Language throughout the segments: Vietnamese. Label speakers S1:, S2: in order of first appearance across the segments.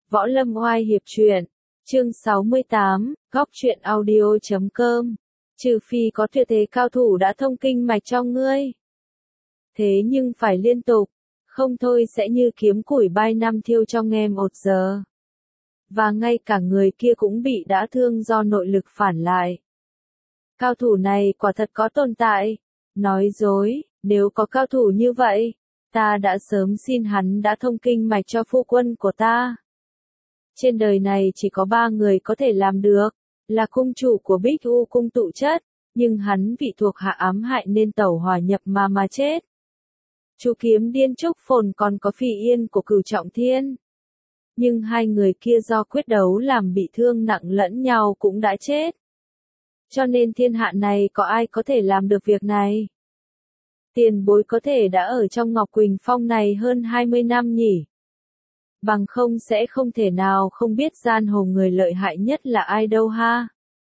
S1: Võ Lâm Oai Hiệp Truyện, chương 68, Góc Truyện Audio.com. Trừ phi có tuyệt thế cao thủ đã thông kinh mạch cho ngươi. Thế nhưng phải liên tục, không thôi sẽ như kiếm củi bay năm thiêu trong em 1 giờ. Và ngay cả người kia cũng bị đã thương do nội lực phản lại. Cao thủ này quả thật có tồn tại. Nói dối, nếu có cao thủ như vậy, ta đã sớm xin hắn đã thông kinh mạch cho phu quân của ta. Trên đời này chỉ có 3 người có thể làm được, là cung chủ của Bích U cung tụ chất, nhưng hắn vị thuộc hạ ám hại nên tẩu hỏa nhập mà chết. Chú kiếm điên Trúc Phồn còn có Phi Yên của Cửu Trọng Thiên. Nhưng 2 người kia do quyết đấu làm bị thương nặng lẫn nhau cũng đã chết. Cho nên thiên hạ này có ai có thể làm được việc này? Tiền bối có thể đã ở trong Ngọc Quỳnh Phong này hơn 20 năm nhỉ? Bằng không sẽ không thể nào không biết giang hồ người lợi hại nhất là ai đâu ha?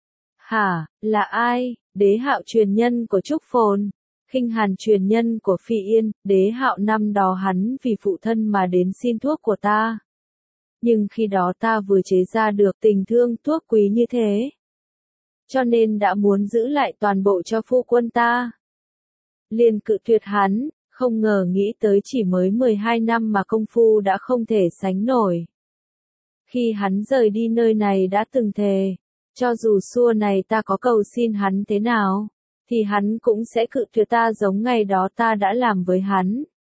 S1: Hả, là ai? Đế Hạo truyền nhân của Trúc Phồn, Khinh Hàn truyền nhân của Phi Yên. Đế Hạo năm đó hắn vì phụ thân mà đến xin thuốc của ta. Nhưng khi đó ta vừa chế ra được tình thương thuốc quý như thế, cho nên đã muốn giữ lại toàn bộ cho phu quân ta. Liền cự tuyệt hắn, không ngờ nghĩ tới chỉ mới 12 năm mà công phu đã không thể sánh nổi. Khi hắn rời đi nơi này đã từng thề, cho dù xua này ta có cầu xin hắn thế nào, thì hắn cũng sẽ cự tuyệt ta giống ngày đó ta đã làm với hắn.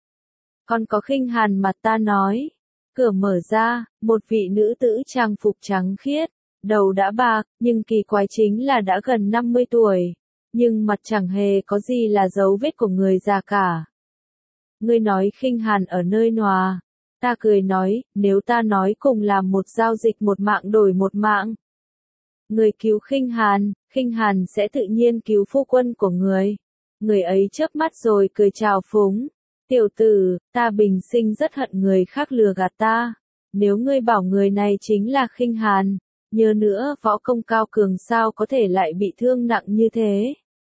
S1: Còn có Khinh Hàn mặt ta nói, cửa mở ra, một vị nữ tử trang phục trắng khiết, đầu đã bạc, nhưng kỳ quái chính là đã gần 50 tuổi, nhưng mặt chẳng hề có gì là dấu vết của người già cả. Ngươi nói Khinh Hàn ở nơi nào? Ta cười nói, nếu ta nói cùng làm một giao dịch một mạng đổi một mạng. Người cứu Khinh Hàn sẽ tự nhiên cứu phu quân của người. Người ấy chớp mắt rồi cười chào phúng. Tiểu tử, ta bình sinh rất hận người khác lừa gạt ta. Nếu ngươi bảo người này chính là Khinh Hàn, nhớ nữa võ công cao cường sao có thể lại bị thương nặng như thế.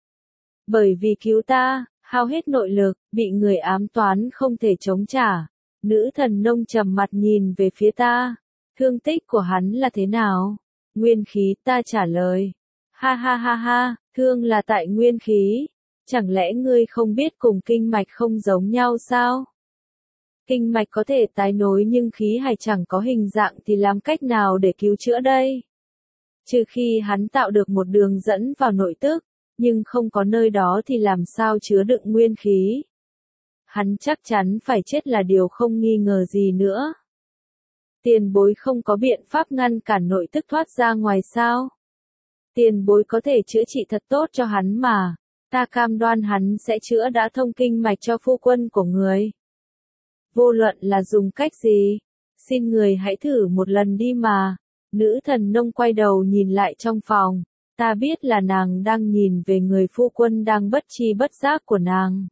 S1: Bởi vì cứu ta, hao hết nội lực, bị người ám toán không thể chống trả. Nữ thần nông trầm mặt nhìn về phía ta. Thương tích của hắn là thế nào? Nguyên khí, ta trả lời. Ha ha ha ha, thương là tại nguyên khí. Chẳng lẽ ngươi không biết cùng kinh mạch không giống nhau sao? Kinh mạch có thể tái nối nhưng khí hải chẳng có hình dạng thì làm cách nào để cứu chữa đây? Trừ khi hắn tạo được một đường dẫn vào nội tức, nhưng không có nơi đó thì làm sao chứa đựng nguyên khí? Hắn chắc chắn phải chết là điều không nghi ngờ gì nữa. Tiền bối không có biện pháp ngăn cản nội tức thoát ra ngoài sao? Tiền bối có thể chữa trị thật tốt cho hắn mà. Ta cam đoan hắn sẽ chữa đã thông kinh mạch cho phu quân của người. Vô luận là dùng cách gì, xin người hãy thử một lần đi mà. Nữ thần nông quay đầu nhìn lại trong phòng, ta biết là nàng đang nhìn về người phu quân đang bất tri bất giác của nàng.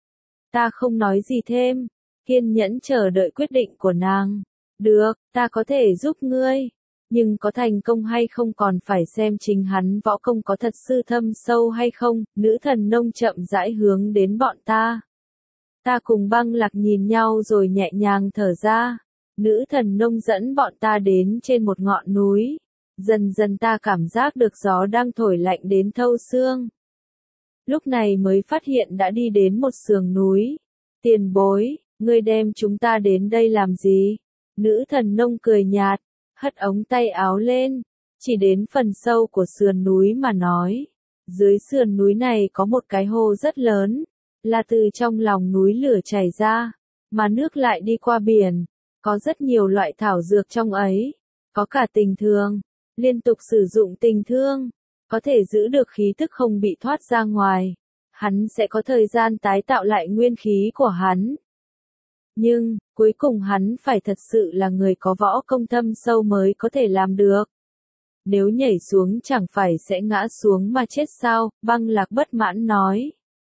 S1: Ta không nói gì thêm, kiên nhẫn chờ đợi quyết định của nàng. Được, ta có thể giúp ngươi. Nhưng có thành công hay không còn phải xem chính hắn võ công có thật sự thâm sâu hay không. Nữ thần nông chậm rãi hướng đến bọn ta. Ta cùng Băng Lạc nhìn nhau rồi nhẹ nhàng thở ra. Nữ thần nông dẫn bọn ta đến trên một ngọn núi. Dần dần ta cảm giác được gió đang thổi lạnh đến thâu xương. Lúc này mới phát hiện đã đi đến một sườn núi. Tiền bối, ngươi đem chúng ta đến đây làm gì? Nữ thần nông cười nhạt, hất ống tay áo lên, chỉ đến phần sâu của sườn núi mà nói. Dưới sườn núi này có một cái hồ rất lớn, là từ trong lòng núi lửa chảy ra, mà nước lại đi qua biển. Có rất nhiều loại thảo dược trong ấy, có cả tình thương, liên tục sử dụng tình thương, có thể giữ được khí tức không bị thoát ra ngoài. Hắn sẽ có thời gian tái tạo lại nguyên khí của hắn. Nhưng, cuối cùng hắn phải thật sự là người có võ công thâm sâu mới có thể làm được. Nếu nhảy xuống chẳng phải sẽ ngã xuống mà chết sao? Băng Lạc bất mãn nói.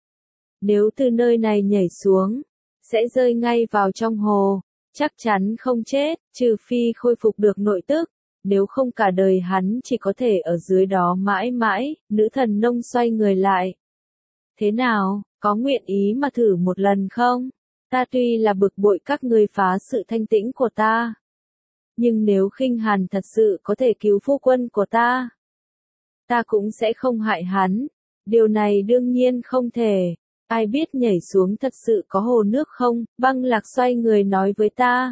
S1: Nếu từ nơi này nhảy xuống, sẽ rơi ngay vào trong hồ, chắc chắn không chết, trừ phi khôi phục được nội tức. Nếu không cả đời hắn chỉ có thể ở dưới đó mãi mãi. Nữ thần nông xoay người lại. Thế nào, có nguyện ý mà thử một lần không? Ta tuy là bực bội các ngươi phá sự thanh tĩnh của ta, Nhưng nếu Khinh Hàn thật sự có thể cứu phu quân của ta cũng sẽ không hại hắn. Điều này đương nhiên không thể. Ai biết nhảy xuống thật sự có hồ nước không? Băng Lạc xoay người nói với ta.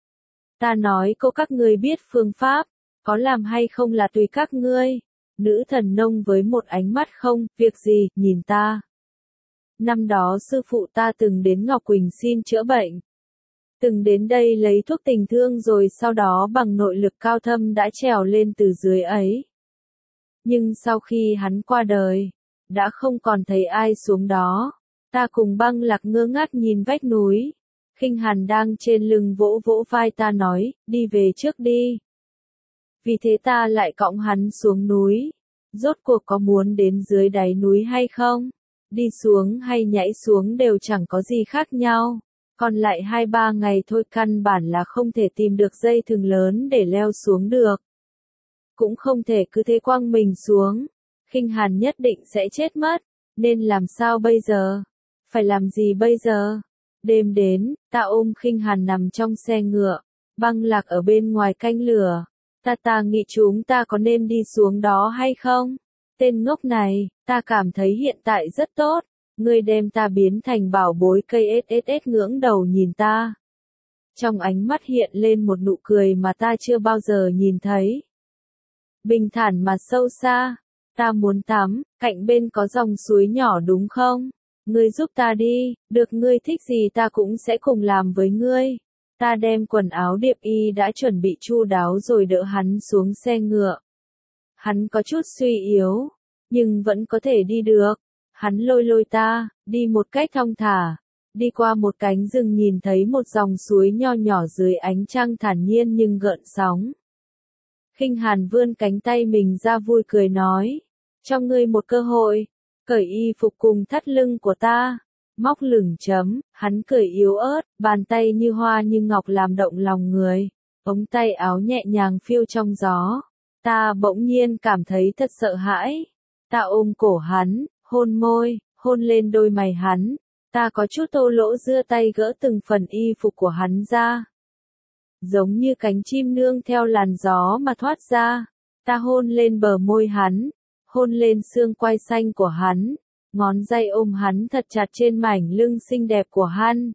S1: Ta nói cô các ngươi biết phương pháp, có làm hay không là tùy các ngươi. Nữ thần nông với một ánh mắt không, việc gì, nhìn ta. Năm đó sư phụ ta từng đến Ngọc Quỳnh xin chữa bệnh. Từng đến đây lấy thuốc tình thương rồi sau đó bằng nội lực cao thâm đã trèo lên từ dưới ấy. Nhưng sau khi hắn qua đời, đã không còn thấy ai xuống đó. Ta cùng Băng Lạc ngơ ngác nhìn vách núi. Khinh Hàn đang trên lưng vỗ vỗ vai ta nói, đi về trước đi. Vì thế ta lại cõng hắn xuống núi. Rốt cuộc có muốn đến dưới đáy núi hay không? Đi xuống hay nhảy xuống đều chẳng có gì khác nhau. Còn lại 2-3 ngày thôi, căn bản là không thể tìm được dây thừng lớn để leo xuống được. Cũng không thể cứ thế quăng mình xuống. Khinh Hàn nhất định sẽ chết mất. Nên làm sao bây giờ? Phải làm gì bây giờ? Đêm đến, ta ôm Khinh Hàn nằm trong xe ngựa. Băng Lạc ở bên ngoài canh lửa. Ta nghĩ chúng ta có nên đi xuống đó hay không? Tên ngốc này, ta cảm thấy hiện tại rất tốt. Ngươi đem ta biến thành bảo bối cây SSS, ngưỡng đầu nhìn ta. Trong ánh mắt hiện lên một nụ cười mà ta chưa bao giờ nhìn thấy. Bình thản mà sâu xa. Ta muốn tắm, cạnh bên có dòng suối nhỏ đúng không? Ngươi giúp ta đi, được, ngươi thích gì ta cũng sẽ cùng làm với ngươi. Ta đem quần áo điệp y đã chuẩn bị chu đáo rồi đỡ hắn xuống xe ngựa. Hắn có chút suy yếu, nhưng vẫn có thể đi được. Hắn lôi lôi ta, đi một cách thong thả. Đi qua một cánh rừng nhìn thấy một dòng suối nho nhỏ dưới ánh trăng thản nhiên nhưng gợn sóng. Khinh Hàn vươn cánh tay mình ra vui cười nói. Cho ngươi một cơ hội. Cởi y phục cùng thắt lưng của ta. Móc lửng chấm, hắn cười yếu ớt, bàn tay như hoa như ngọc làm động lòng người. Ống tay áo nhẹ nhàng phiêu trong gió. Ta bỗng nhiên cảm thấy thật sợ hãi. Ta ôm cổ hắn, hôn môi, hôn lên đôi mày hắn. Ta có chút tô lỗ giơ tay gỡ từng phần y phục của hắn ra. Giống như cánh chim nương theo làn gió mà thoát ra. Ta hôn lên bờ môi hắn, hôn lên xương quai xanh của hắn. Ngón tay ôm hắn thật chặt trên mảnh lưng xinh đẹp của hắn.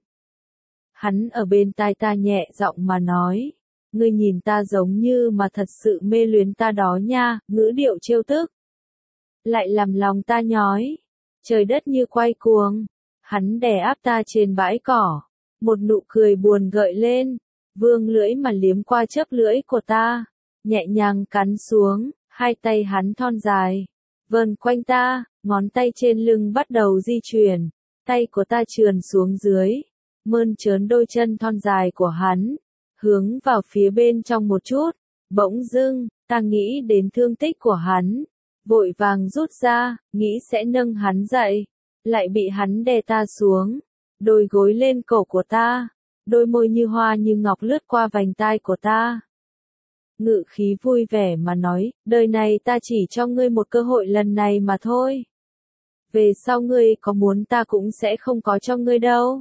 S1: Hắn ở bên tai ta nhẹ giọng mà nói. Ngươi nhìn ta giống như mà thật sự mê luyến ta đó nha, ngữ điệu trêu tức. Lại làm lòng ta nhói. Trời đất như quay cuồng. Hắn đè áp ta trên bãi cỏ. Một nụ cười buồn gợi lên. Vương lưỡi mà liếm qua chớp lưỡi của ta. Nhẹ nhàng cắn xuống. Hai tay hắn thon dài. Vờn quanh ta. Ngón tay trên lưng bắt đầu di chuyển. Tay của ta trườn xuống dưới. Mơn trớn đôi chân thon dài của hắn. Hướng vào phía bên trong một chút. Bỗng dưng, ta nghĩ đến thương tích của hắn. Vội vàng rút ra, nghĩ sẽ nâng hắn dậy. Lại bị hắn đè ta xuống. Đôi gối lên cổ của ta. Đôi môi như hoa như ngọc lướt qua vành tai của ta. Ngự khí vui vẻ mà nói, đời này ta chỉ cho ngươi một cơ hội lần này mà thôi. Về sau ngươi có muốn ta cũng sẽ không có cho ngươi đâu.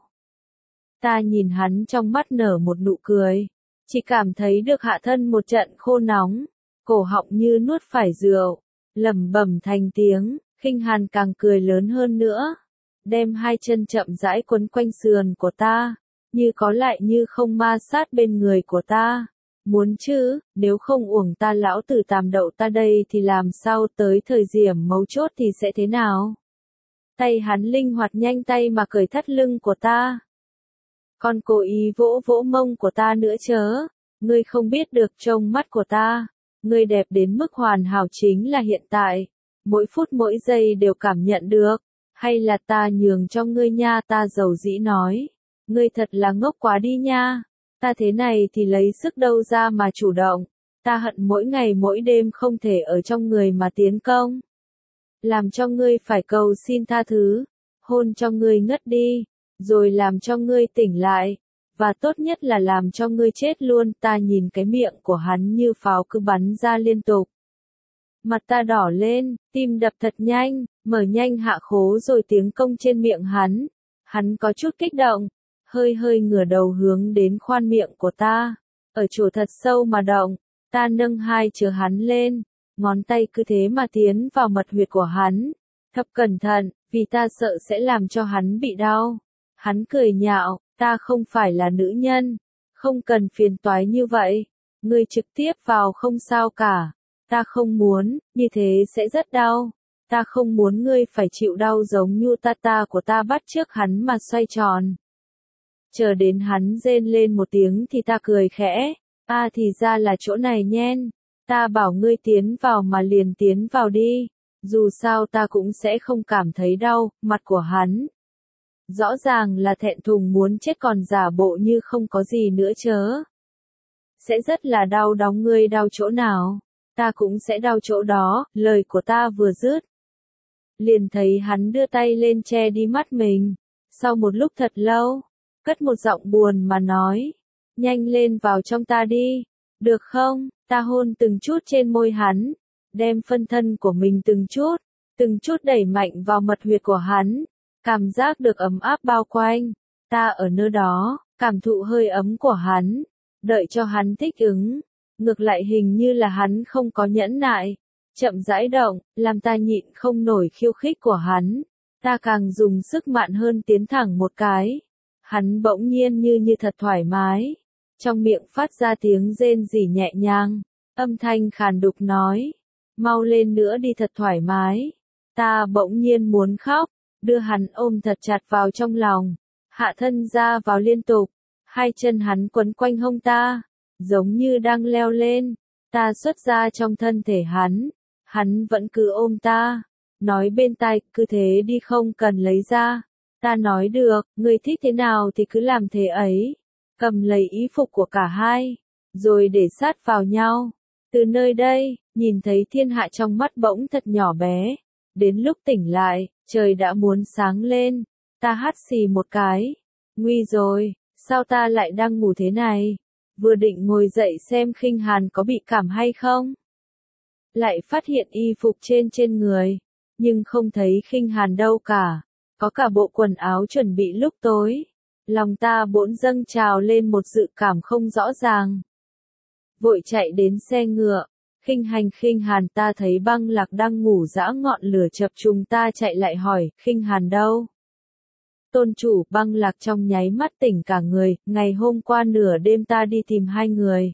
S1: Ta nhìn hắn trong mắt nở một nụ cười. Chỉ cảm thấy được hạ thân một trận khô nóng. Cổ họng như nuốt phải rượu. Lẩm bẩm thành tiếng. Khinh Hàn càng cười lớn hơn nữa. Đem hai chân chậm rãi quấn quanh sườn của ta. Như có lại như không ma sát bên người của ta. Muốn chứ, nếu không uổng ta lão tử tàm đậu ta đây thì làm sao, tới thời điểm mấu chốt thì sẽ thế nào? Tay hắn linh hoạt nhanh tay mà cởi thắt lưng của ta. Còn cố ý vỗ vỗ mông của ta nữa chớ. Ngươi không biết được trông mắt của ta. Ngươi đẹp đến mức hoàn hảo chính là hiện tại. Mỗi phút mỗi giây đều cảm nhận được. Hay là ta nhường cho ngươi nha, ta dầu dĩ nói. Ngươi thật là ngốc quá đi nha. Ta thế này thì lấy sức đâu ra mà chủ động. Ta hận mỗi ngày mỗi đêm không thể ở trong người mà tiến công. Làm cho ngươi phải cầu xin tha thứ. Hôn cho ngươi ngất đi. Rồi làm cho ngươi tỉnh lại. Và tốt nhất là làm cho ngươi chết luôn. Ta nhìn cái miệng của hắn như pháo cứ bắn ra liên tục. Mặt ta đỏ lên, tim đập thật nhanh, mở nhanh hạ khố rồi tiếng công trên miệng hắn. Hắn có chút kích động. Hơi ngửa đầu hướng đến khoan miệng của ta. ở chỗ thật sâu mà động. Ta nâng hai chở hắn lên, ngón tay cứ thế mà tiến vào mật huyệt của hắn. Thập cẩn thận, vì ta sợ sẽ làm cho hắn bị đau. Hắn cười nhạo, ta không phải là nữ nhân, không cần phiền toái như vậy. Ngươi trực tiếp vào không sao cả. Ta không muốn, như thế sẽ rất đau. Ta không muốn ngươi phải chịu đau giống như ta của ta bắt chước hắn mà xoay tròn. Chờ đến hắn rên lên một tiếng thì ta cười khẽ. Thì ra là chỗ này nhen. Ta bảo ngươi tiến vào mà liền tiến vào đi. Dù sao ta cũng sẽ không cảm thấy đau. Mặt của hắn rõ ràng là thẹn thùng muốn chết còn giả bộ như không có gì nữa chớ. Sẽ rất là đau. Đóng ngươi đau chỗ nào, ta cũng sẽ đau chỗ đó. Lời của ta vừa dứt, liền thấy hắn đưa tay lên che đi mắt mình. Sau một lúc thật lâu, cất một giọng buồn mà nói, nhanh lên vào trong ta đi, được không? Ta hôn từng chút trên môi hắn, đem phân thân của mình từng chút đẩy mạnh vào mật huyệt của hắn, cảm giác được ấm áp bao quanh. Ta ở nơi đó, cảm thụ hơi ấm của hắn, đợi cho hắn thích ứng. Ngược lại hình như là hắn không có nhẫn nại, chậm rãi động, làm ta nhịn không nổi khiêu khích của hắn. Ta càng dùng sức mạnh hơn tiến thẳng một cái. Hắn bỗng nhiên như thật thoải mái. Trong miệng phát ra tiếng rên rỉ nhẹ nhàng. Âm thanh khàn đục nói. Mau lên nữa đi thật thoải mái. Ta bỗng nhiên muốn khóc. Đưa hắn ôm thật chặt vào trong lòng. Hạ thân ra vào liên tục. Hai chân hắn quấn quanh hông ta. Giống như đang leo lên. Ta xuất ra trong thân thể hắn. Hắn vẫn cứ ôm ta. Nói bên tai, cứ thế đi không cần lấy ra. Ta nói được, ngươi thích thế nào thì cứ làm thế ấy. Cầm lấy y phục của cả hai, rồi để sát vào nhau. Từ nơi đây, nhìn thấy thiên hạ trong mắt bỗng thật nhỏ bé. Đến lúc tỉnh lại, trời đã muốn sáng lên. Ta hắt xì một cái. Nguy rồi, sao ta lại đang ngủ thế này? Vừa định ngồi dậy xem Khinh Hàn có bị cảm hay không. Lại phát hiện y phục trên người. Nhưng không thấy Khinh Hàn đâu cả. Có cả bộ quần áo chuẩn bị lúc tối. Lòng ta bỗng dâng trào lên một dự cảm không rõ ràng. Vội chạy đến xe ngựa. Khinh Hàn, ta thấy Băng Lạc đang ngủ dã ngọn lửa chập trùng. Ta chạy lại hỏi, Khinh Hàn đâu? Tôn chủ. Băng Lạc trong nháy mắt tỉnh cả người. Ngày hôm qua nửa đêm ta đi tìm hai người.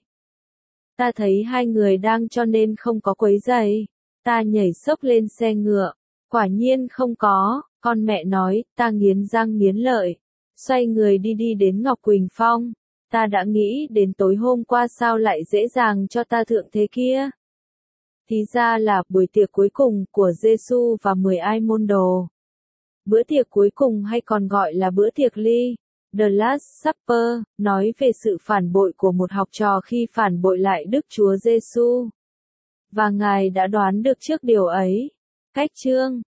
S1: Ta thấy hai người đang cho nên không có quấy rầy. Ta nhảy xốc lên xe ngựa. Quả nhiên không có. Con mẹ nói, ta nghiến răng nghiến lợi. Xoay người đi đến Ngọc Quỳnh Phong. Ta đã nghĩ đến tối hôm qua sao lại dễ dàng cho ta thượng thế kia. Thì ra là buổi tiệc cuối cùng của Giêsu và 10 ai môn đồ. Bữa tiệc cuối cùng hay còn gọi là bữa tiệc ly, The Last Supper, nói về sự phản bội của một học trò khi phản bội lại Đức Chúa Giêsu. Và Ngài đã đoán được trước điều ấy. Cách chương